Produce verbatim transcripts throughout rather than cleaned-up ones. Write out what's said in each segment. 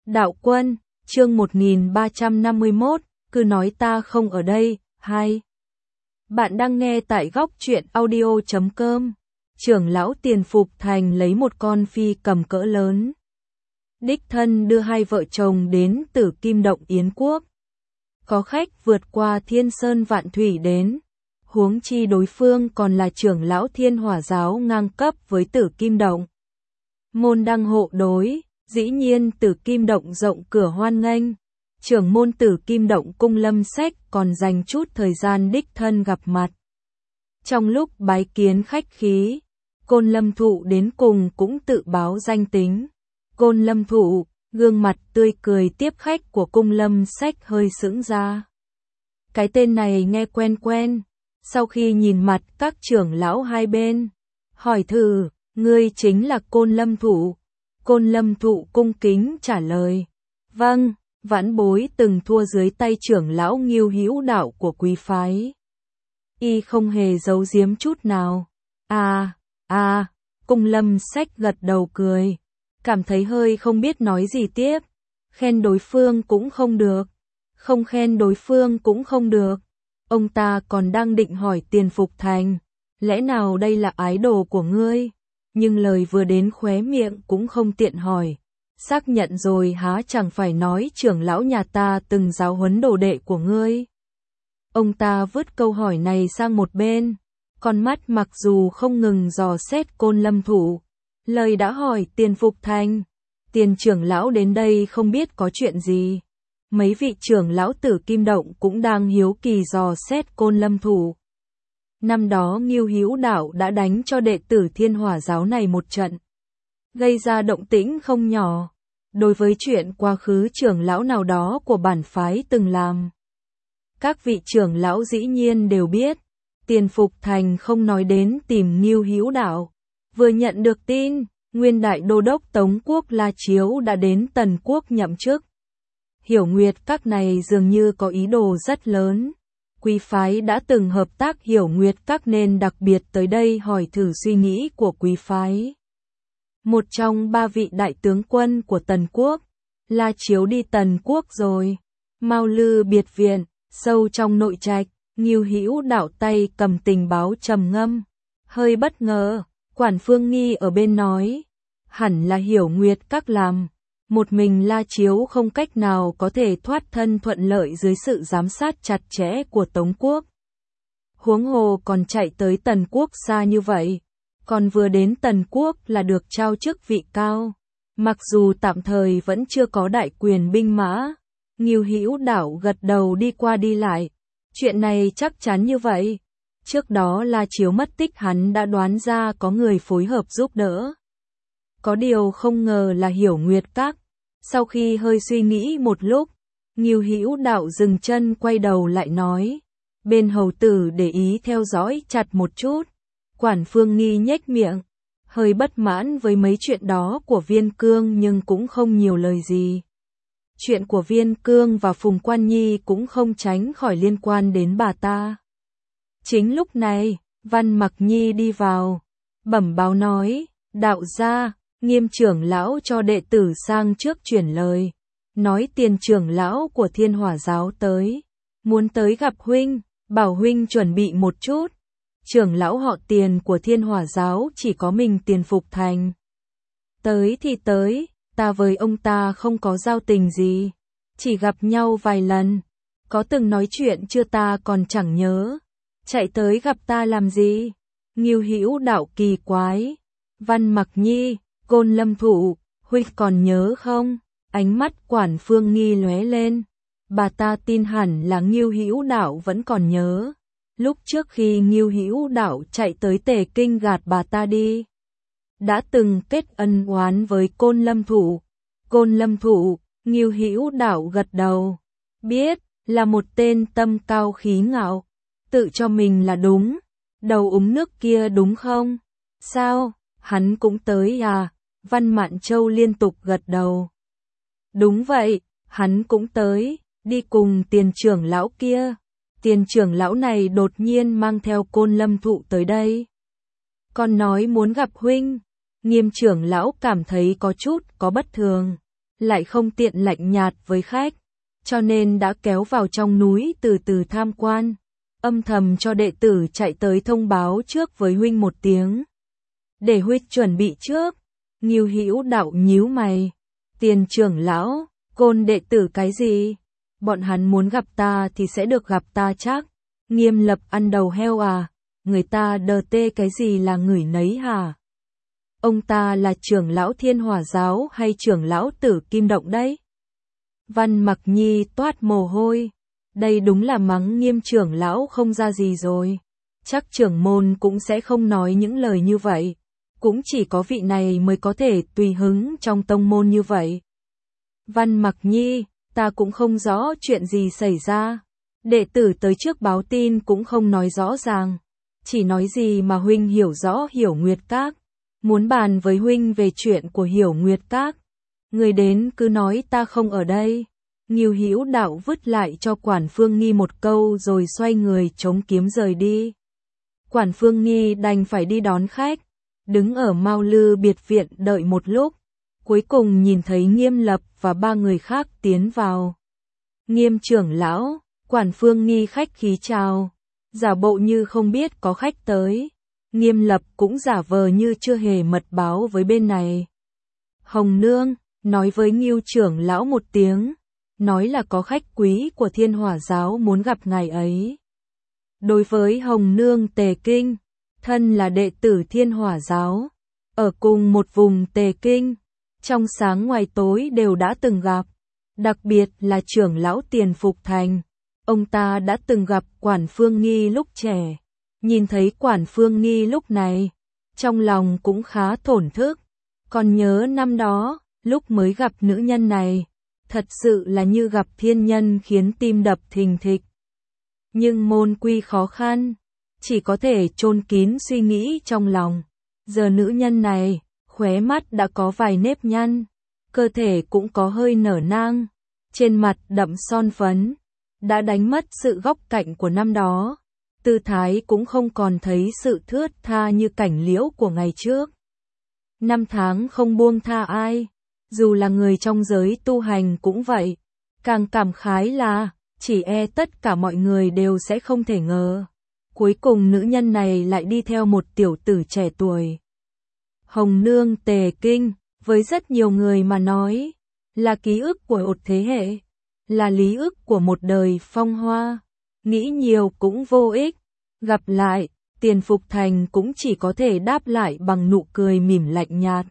Đạo Quân, chương một nghìn ba trăm năm mươi mốt, cứ nói ta không ở đây, hai. Bạn đang nghe tại góc truyện audio chấm com. Trưởng lão Tiền Phục Thành lấy một con phi cầm cỡ lớn. Đích thân đưa hai vợ chồng đến Tử Kim Động Yến Quốc. Có khách vượt qua thiên sơn vạn thủy đến. Huống chi đối phương còn là trưởng lão Thiên Hỏa Giáo ngang cấp với Tử Kim Động. Môn đăng hộ đối. Dĩ nhiên Tử Kim Động rộng cửa hoan nghênh, trưởng môn Tử Kim Động Cung Lâm Sách còn dành chút thời gian đích thân gặp mặt. Trong lúc bái kiến khách khí, Côn Lâm Thụ đến cùng cũng tự báo danh tính. Côn Lâm Thụ, gương mặt tươi cười tiếp khách của Cung Lâm Sách hơi sững ra. Cái tên này nghe quen quen, sau khi nhìn mặt các trưởng lão hai bên, hỏi thử, ngươi chính là Côn Lâm Thụ. Côn Lâm Thụ cung kính trả lời, vâng, vãn bối từng thua dưới tay trưởng lão Nghiêu Hữu Đạo của quý phái. Y không hề giấu giếm chút nào. À, à, Cung Lâm Sách gật đầu cười, cảm thấy hơi không biết nói gì tiếp, khen đối phương cũng không được, không khen đối phương cũng không được. Ông ta còn đang định hỏi Tiền Phục Thành, lẽ nào đây là ái đồ của ngươi? Nhưng lời vừa đến khóe miệng cũng không tiện hỏi. Xác nhận rồi há chẳng phải nói trưởng lão nhà ta từng giáo huấn đồ đệ của ngươi. Ông ta vứt câu hỏi này sang một bên. Con mắt mặc dù không ngừng dò xét Côn Lâm Thụ. Lời đã hỏi Tiền Phục Thành. Tiền trưởng lão đến đây không biết có chuyện gì. Mấy vị trưởng lão Tử Kim Động cũng đang hiếu kỳ dò xét Côn Lâm Thụ. Năm đó Nghiêu Hữu Đạo đã đánh cho đệ tử Thiên Hỏa Giáo này một trận, gây ra động tĩnh không nhỏ, đối với chuyện quá khứ trưởng lão nào đó của bản phái từng làm. Các vị trưởng lão dĩ nhiên đều biết, Tiền Phục Thành không nói đến tìm Nghiêu Hữu Đạo. Vừa nhận được tin, nguyên đại đô đốc Tống Quốc La Chiếu đã đến Tần Quốc nhậm chức. Hiểu Nguyệt các này dường như có ý đồ rất lớn. Quý phái đã từng hợp tác Hiểu Nguyệt các nên đặc biệt tới đây hỏi thử suy nghĩ của quý phái. Một trong ba vị đại tướng quân của Tần Quốc, La Chiếu đi Tần Quốc rồi. Mao Lư biệt viện, sâu trong nội trạch, Nghiêu Hữu Đạo tay cầm tình báo trầm ngâm. Hơi bất ngờ, Quản Phương Nghi ở bên nói, hẳn là Hiểu Nguyệt các làm. Một mình La Chiếu không cách nào có thể thoát thân thuận lợi dưới sự giám sát chặt chẽ của Tống Quốc. Huống hồ còn chạy tới Tần Quốc xa như vậy, còn vừa đến Tần Quốc là được trao chức vị cao. Mặc dù tạm thời vẫn chưa có đại quyền binh mã, Nghiêu Hữu Đạo gật đầu đi qua đi lại. Chuyện này chắc chắn như vậy. Trước đó La Chiếu mất tích hắn đã đoán ra có người phối hợp giúp đỡ. Có điều không ngờ là Hiểu Nguyệt các. Sau khi hơi suy nghĩ một lúc, Nghiêu Hữu Đạo dừng chân quay đầu lại nói, bên hầu tử để ý theo dõi chặt một chút. Quản Phương Nghi nhếch miệng, hơi bất mãn với mấy chuyện đó của Viên Cương nhưng cũng không nhiều lời gì. Chuyện của Viên Cương và Phùng Quan Nhi cũng không tránh khỏi liên quan đến bà ta. Chính lúc này, Văn Mặc Nhi đi vào, bẩm báo nói, đạo gia, Nghiêm trưởng lão cho đệ tử sang trước chuyển lời, nói Tiền trưởng lão của Thiên Hỏa Giáo tới, muốn tới gặp huynh, bảo huynh chuẩn bị một chút. Trưởng lão họ Tiền của Thiên Hỏa Giáo chỉ có mình Tiền Phục Thành. Tới thì tới, ta với ông ta không có giao tình gì, chỉ gặp nhau vài lần, có từng nói chuyện chưa ta còn chẳng nhớ, chạy tới gặp ta làm gì? Nghiêu Hữu Đạo kỳ quái. Văn Mặc Nhi, Côn Lâm Thụ, huynh còn nhớ không? Ánh mắt Quản Phương Nghi lóe lên. Bà ta tin hẳn là Nghiêu Hữu Đạo vẫn còn nhớ. Lúc trước khi Nghiêu Hữu Đạo chạy tới Tề Kinh gạt bà ta đi, đã từng kết ân oán với Côn Lâm Thụ. Côn Lâm Thụ, Nghiêu Hữu Đạo gật đầu. Biết, là một tên tâm cao khí ngạo, tự cho mình là đúng. Đầu úng nước kia đúng không? Sao, hắn cũng tới à? Văn Mạn Châu liên tục gật đầu. Đúng vậy, hắn cũng tới, đi cùng Tiền trưởng lão kia. Tiền trưởng lão này đột nhiên mang theo Côn Lâm Thụ tới đây. Còn nói muốn gặp huynh. Nghiêm trưởng lão cảm thấy có chút có bất thường, lại không tiện lạnh nhạt với khách, cho nên đã kéo vào trong núi từ từ tham quan, âm thầm cho đệ tử chạy tới thông báo trước với huynh một tiếng. Để huynh chuẩn bị trước. Ngưu Hữu Đạo nhíu mày. Tiền trưởng lão, côn đệ tử cái gì? Bọn hắn muốn gặp ta thì sẽ được gặp ta chắc. Nghiêm Lập ăn đầu heo à? Người ta đờ tê cái gì là người nấy hả? Ông ta là trưởng lão Thiên Hỏa giáo hay trưởng lão Tử Kim Động đấy? Văn Mặc Nhi toát mồ hôi. Đây đúng là mắng Nghiêm trưởng lão không ra gì rồi. Chắc trưởng môn cũng sẽ không nói những lời như vậy. Cũng chỉ có vị này mới có thể tùy hứng trong tông môn như vậy. Văn Mặc Nhi, ta cũng không rõ chuyện gì xảy ra. Đệ tử tới trước báo tin cũng không nói rõ ràng. Chỉ nói gì mà huynh hiểu rõ Hiểu Nguyệt Các. Muốn bàn với huynh về chuyện của Hiểu Nguyệt Các. Người đến cứ nói ta không ở đây. Ngưu Hữu Đạo vứt lại cho Quản Phương Nghi một câu rồi xoay người chống kiếm rời đi. Quản Phương Nghi đành phải đi đón khách. Đứng ở Mao Lư biệt viện đợi một lúc. Cuối cùng nhìn thấy Nghiêm Lập và ba người khác tiến vào. Nghiêm trưởng lão, Quản Phương Nghi khách khí chào. Giả bộ như không biết có khách tới. Nghiêm Lập cũng giả vờ như chưa hề mật báo với bên này. Hồng Nương, nói với Ngưu trưởng lão một tiếng. Nói là có khách quý của Thiên Hỏa giáo muốn gặp ngài ấy. Đối với Hồng Nương Tề Kinh, thân là đệ tử Thiên Hỏa giáo, ở cùng một vùng Tề Kinh, trong sáng ngoài tối đều đã từng gặp, đặc biệt là trưởng lão Tiền Phục Thành, ông ta đã từng gặp Quản Phương Nghi lúc trẻ, nhìn thấy Quản Phương Nghi lúc này, trong lòng cũng khá thổn thức, còn nhớ năm đó, lúc mới gặp nữ nhân này, thật sự là như gặp thiên nhân khiến tim đập thình thịch. Nhưng môn quy khó khăn, chỉ có thể chôn kín suy nghĩ trong lòng. Giờ nữ nhân này, khóe mắt đã có vài nếp nhăn, cơ thể cũng có hơi nở nang, trên mặt đậm son phấn, đã đánh mất sự góc cạnh của năm đó, tư thái cũng không còn thấy sự thướt tha như cảnh liễu của ngày trước. Năm tháng không buông tha ai, dù là người trong giới tu hành cũng vậy, càng cảm khái là, chỉ e tất cả mọi người đều sẽ không thể ngờ. Cuối cùng nữ nhân này lại đi theo một tiểu tử trẻ tuổi. Hồng Nương Tề Kinh, với rất nhiều người mà nói, là ký ức của một thế hệ, là lý ức của một đời phong hoa. Nghĩ nhiều cũng vô ích, gặp lại, Tiền Phục Thành cũng chỉ có thể đáp lại bằng nụ cười mỉm lạnh nhạt.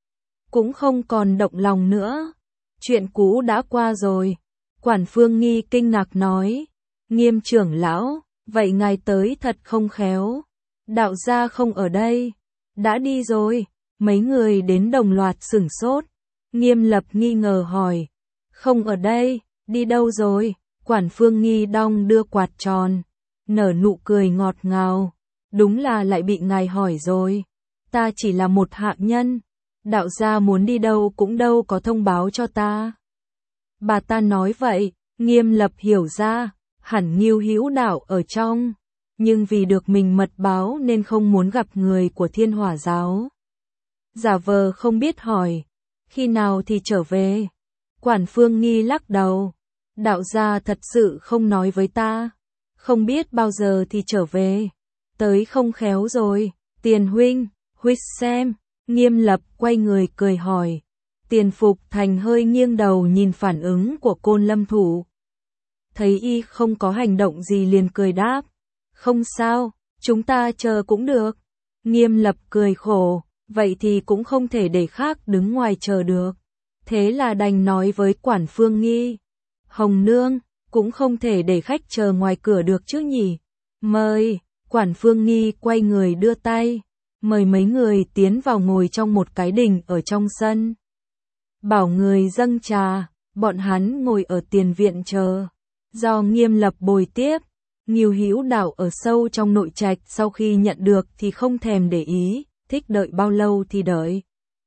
Cũng không còn động lòng nữa, chuyện cũ đã qua rồi. Quản Phương Nghi kinh ngạc nói, Nghiêm trưởng lão, vậy ngài tới thật không khéo, đạo gia không ở đây, đã đi rồi. Mấy người đến đồng loạt sửng sốt. Nghiêm Lập nghi ngờ hỏi, không ở đây, đi đâu rồi? Quản Phương Nghi đong đưa quạt tròn, nở nụ cười ngọt ngào, đúng là lại bị ngài hỏi rồi, ta chỉ là một hạ nhân, đạo gia muốn đi đâu cũng đâu có thông báo cho ta. Bà ta nói vậy, Nghiêm Lập hiểu ra, hẳn Ngưu Hữu Đạo ở trong, nhưng vì được mình mật báo nên không muốn gặp người của Thiên Hỏa giáo. Giả vờ không biết hỏi, khi nào thì trở về? Quản Phương Nghi lắc đầu, đạo gia thật sự không nói với ta, không biết bao giờ thì trở về, tới không khéo rồi. Tiền huynh, huynh xem. Nghiêm Lập quay người cười hỏi. Tiền Phục Thành hơi nghiêng đầu nhìn phản ứng của Côn Lâm Thủ. Thấy y không có hành động gì liền cười đáp, không sao, chúng ta chờ cũng được. Nghiêm Lập cười khổ, vậy thì cũng không thể để khác đứng ngoài chờ được. Thế là đành nói với Quản Phương Nghi, Hồng Nương, cũng không thể để khách chờ ngoài cửa được chứ nhỉ. Mời. Quản Phương Nghi quay người đưa tay, mời mấy người tiến vào ngồi trong một cái đình ở trong sân. Bảo người dâng trà, bọn hắn ngồi ở tiền viện chờ. Do Nghiêm Lập bồi tiếp, Ngưu Hữu Đạo ở sâu trong nội trạch sau khi nhận được thì không thèm để ý, thích đợi bao lâu thì đợi.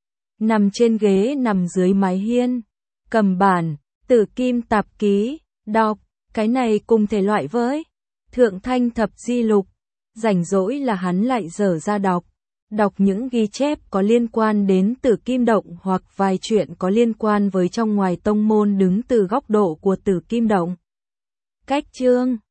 Nằm trên ghế nằm dưới mái hiên, cầm bản, Tử Kim tạp ký, đọc, cái này cùng thể loại với Thượng Thanh Thập Di Lục, rảnh rỗi là hắn lại dở ra đọc. Đọc những ghi chép có liên quan đến Tử Kim Động hoặc vài chuyện có liên quan với trong ngoài tông môn đứng từ góc độ của Tử Kim Động. Cách chương